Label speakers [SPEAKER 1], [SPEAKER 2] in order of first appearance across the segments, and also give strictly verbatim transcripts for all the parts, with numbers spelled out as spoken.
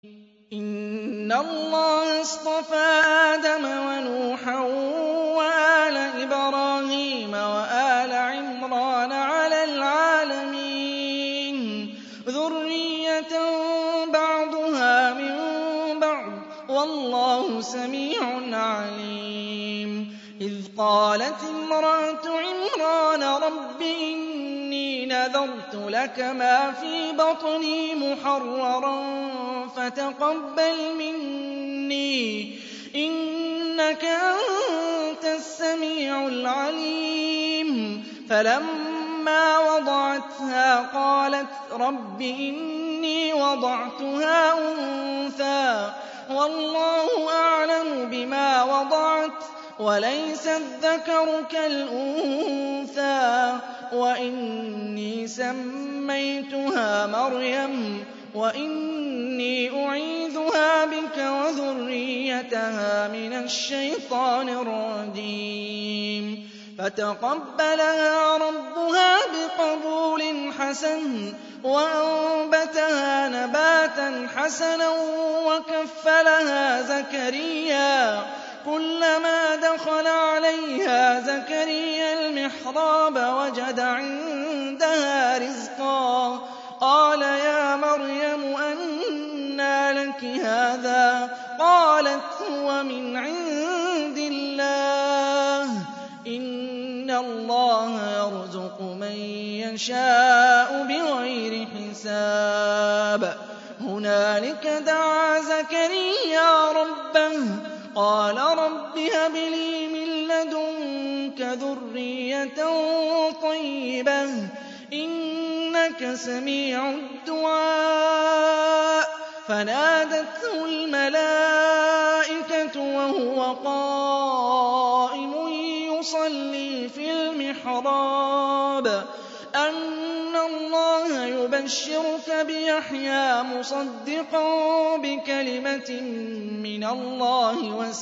[SPEAKER 1] إِنَّ اللَّهَ اصْطَفَىٰ آدَمَ وَنُوحًا وَآلَ إِبْرَاهِيمَ وَآلَ عِمْرَانَ عَلَى الْعَالَمِينَ ذُرِّيَّةً بَعْضُهَا مِن بَعْضٍ ۖ وَاللَّهُ سَمِيعٌ عَلِيمٌ إِذْ قَالَتِ امْرَأَتُ عِمْرَانَ رَبِّ إِنِّي نَذَرْتُ لَكَ مَا فِي بَطْنِي مُحَرَّرًا فَتَقَبَّلْ مِنِّي ۖ إِنَّكَ أَنتَ السَّمِيعُ الْعَلِيمُ فَلَمَّا وَضَعَتْهَا قَالَتْ رَبِّ إِنِّي وَضَعْتُهَا أُنثَىٰ وَاللَّهُ أَعْلَمُ بِمَا وَضَعَتْ وَلَيْسَ الذَّكَرُ كَالْأُنثَىٰ وَإِنِّي سَمَّيْتُهَا مَرْيَمَ وَإِنِّي أُعِيذُهَا بِكَ وَذُرِّيَّتَهَا مِنَ الشَّيْطَانِ الرَّجِيمِ فَتَقَبَّلَهَا رَبُّهَا بِقَبُولٍ حَسَنٍ وَأَنبَتَهَا نَبَاتًا حَسَنًا وَكَفَّلَهَا زَكَرِيَّا كُلَّمَا دَخَلَ عَلَيْهَا زَكَرِيَّا الْمِحْرَابَ وَجَدَ عِندَهَا رِزْقًا قَالَ يَا مَرْيَمُ أَنَّىٰ لَكِ هَٰذَا ۖ قَالَتْ هُوَ مِنْ عِندِ اللَّهِ ۖ إِنَّ اللَّهَ يَرْزُقُ مَن يَشَاءُ بِغَيْرِ حِسَابٍ هُنَالِكَ دَعَا زَكَرِيَّا رَبَّهُ قَالَ رَبِّ هَبْ لِي مِن لَّدُنكَ ذُرِّيَّةً طَيِّبَةً ۖ إِنَّكَ سَمِيعُ الدُّعَاءِ فَنَادَتْهُ الْمَلَائِكَةُ وَهُوَ قَائِمٌ يُصَلِّي فِي الْمِحْرَابِ أَنَّ اللَّهَ يُبَشِّرُكَ بِيَحْيَىٰ مُصَدِّقًا بِكَلِمَةٍ مِّنَ اللَّهِ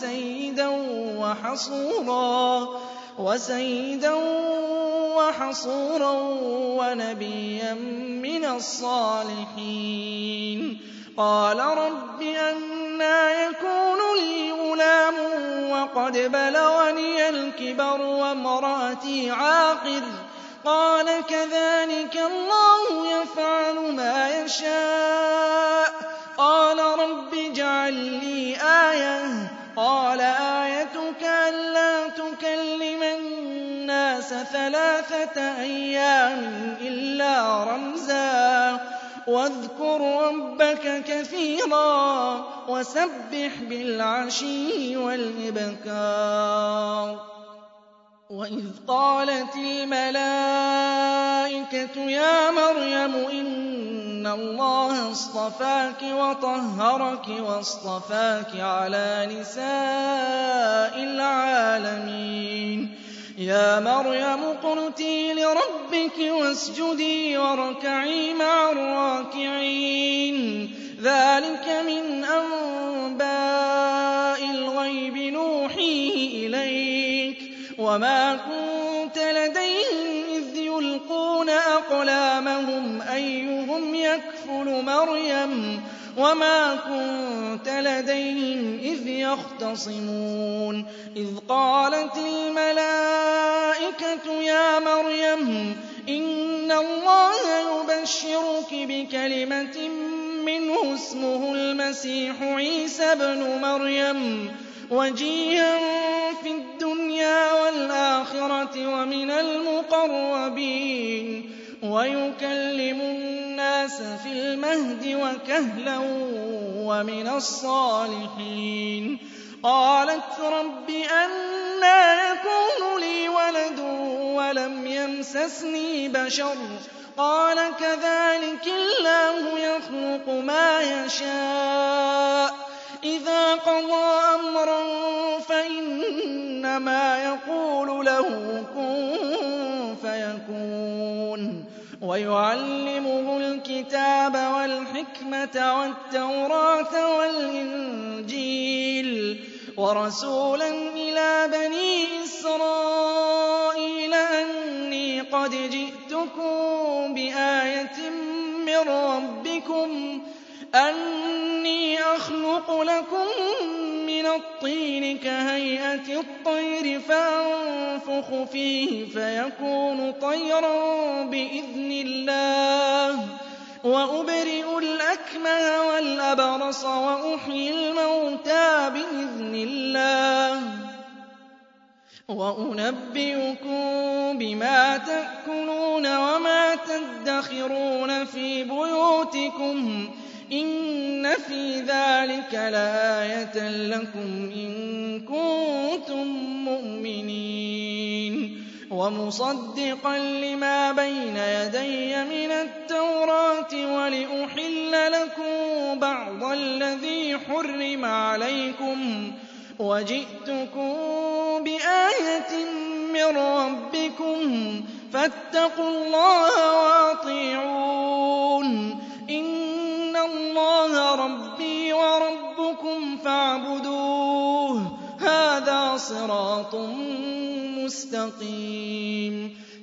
[SPEAKER 1] وَسَيِّدًا وَحَصُورًا وَنَبِيًّا مِّنَ الصَّالِحِينَ قَالَ رَبِّ أَنَّىٰ يَكُونُ لِي غُلَامٌ وَقَدْ بَلَغَنِيَ الْكِبَرُ وَامْرَأَتِي عَاقِرٌ قَالَ كَذَٰلِكَ اللَّهُ يَفْعَلُ مَا يَشَاءُ قَالَ رَبِّ اجْعَل لِّي آيَةً قَالَ آيَتُكَ أَلَّا تُكَلِّمَ النَّاسَ ثَلَاثَةَ أَيَّامٍ إِلَّا رَمْزًا وَاذْكُر رَّبَّكَ كَثِيرًا وَسَبِّحْ بِالْعَشِيِّ وَالْإِبْكَارِ وَإِذْ قَالَتِ الْمَلَائِكَةُ يَا مَرْيَمُ إِنَّ اللَّهَ اصْطَفَاكِ وَطَهَّرَكِ وَاصْطَفَاكِ عَلَىٰ نِسَاءِ الْعَالَمِينَ يَا مَرْيَمُ اقْنُتِي لِرَبِّكِ وَاسْجُدِي وَارْكَعِي مَعَ الرَّاكِعِينَ ذَٰلِكَ مِنْ أَنبَاءِ الْغَيْبِ نُوحِيهِ إِلَيْكَ ۖ وَمَا كُنتَ لَدَيْهِمْ إِذْ يُلْقُونَ أَقْلَامَهُمْ أَيُّهُمْ يَكْفُلُ مَرْيَمَ وَمَا كُنتَ لَدَيْهِمْ إِذْ يَخْتَصِمُونَ إِذْ قَالَتِ الْمَلَائِكَةُ يَا مَرْيَمُ إِنَّ اللَّهَ يُبَشِّرُكِ بِكَلِمَةٍ مِّنْهُ اسْمُهُ الْمَسِيحُ عِيسَى ابْنُ مَرْيَمَ وَجِيهًا فِي الدُّنْيَا وَالْآخِرَةِ وَمِنَ الْمُقَرَّبِينَ وَيُكَلِّمُ النَّاسَ فِي الْمَهْدِ وَكَهْلًا وَمِنَ الصَّالِحِينَ قَالَتْ رَبِّ أَنَّىٰ يَكُونُ لِي وَلَدٌ وَلَمْ يَمْسَسْنِي بَشَرٌ قَالَ كَذَٰلِكِ اللَّهُ يَخْلُقُ مَا يَشَاءُ ۚ إِذَا قَضَىٰ أَمْرًا فَإِنَّمَا يَقُولُ لَهُ كُن فَيَكُونُ وَيُعَلِّمُهُ الْكِتَابَ وَالْحِكْمَةَ وَالتَّوْرَاةَ وَالْإِنجِيلَ وَرَسُولًا إِلَىٰ بَنِي إِسْرَائِيلَ أَنِّي قَدْ جِئْتُكُم بِآيَةٍ مِّن رَّبِّكُمْ أَنِّي أَخْلُقُ لَكُم مِّنَ الطِّينِ كَهَيْئَةِ الطَّيْرِ فَأَنفُخُ فِيهِ فَيَكُونُ طَيْرًا بِإِذْنِ اللَّهِ وَأُبْرِئُ الْأَكْمَهَ وَالْأَبْرَصَ وَأُحْيِي الْمَوْتَىٰ بِإِذْنِ اللَّهِ وَأُنَبِّئُكُم بِمَا تَأْكُلُونَ وَمَا تَدَّخِرُونَ فِي بُيُوتِكُمْ ۚ إِنَّ فِي ذَٰلِكَ لَآيَةً لَّكُمْ إِن كُنتُم مُّؤْمِنِينَ وَمُصَدِّقًا لِّمَا بَيْنَ يَدَيَّ مِنَ التَّوْرَاةِ وَلِأُحِلَّ لَكُم بَعْضَ الَّذِي حُرِّمَ عَلَيْكُمْ وَجِئْتُكُم بِآيَةٍ مِّن رَّبِّكُمْ فَاتَّقُوا اللَّهَ وَأَطِيعُونِ إِنَّ اللَّهَ رَبِّي وَرَبُّكُمْ فَاعْبُدُوهُ ۚ هَٰذَا صِرَاطٌ مُّسْتَقِيمٌ